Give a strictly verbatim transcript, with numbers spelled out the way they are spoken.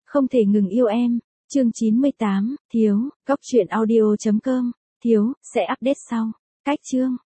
Không thể ngừng yêu em. Chương chín mươi tám, Thiếu, góc truyện audio chấm com, Thiếu, sẽ update sau. Cách chương.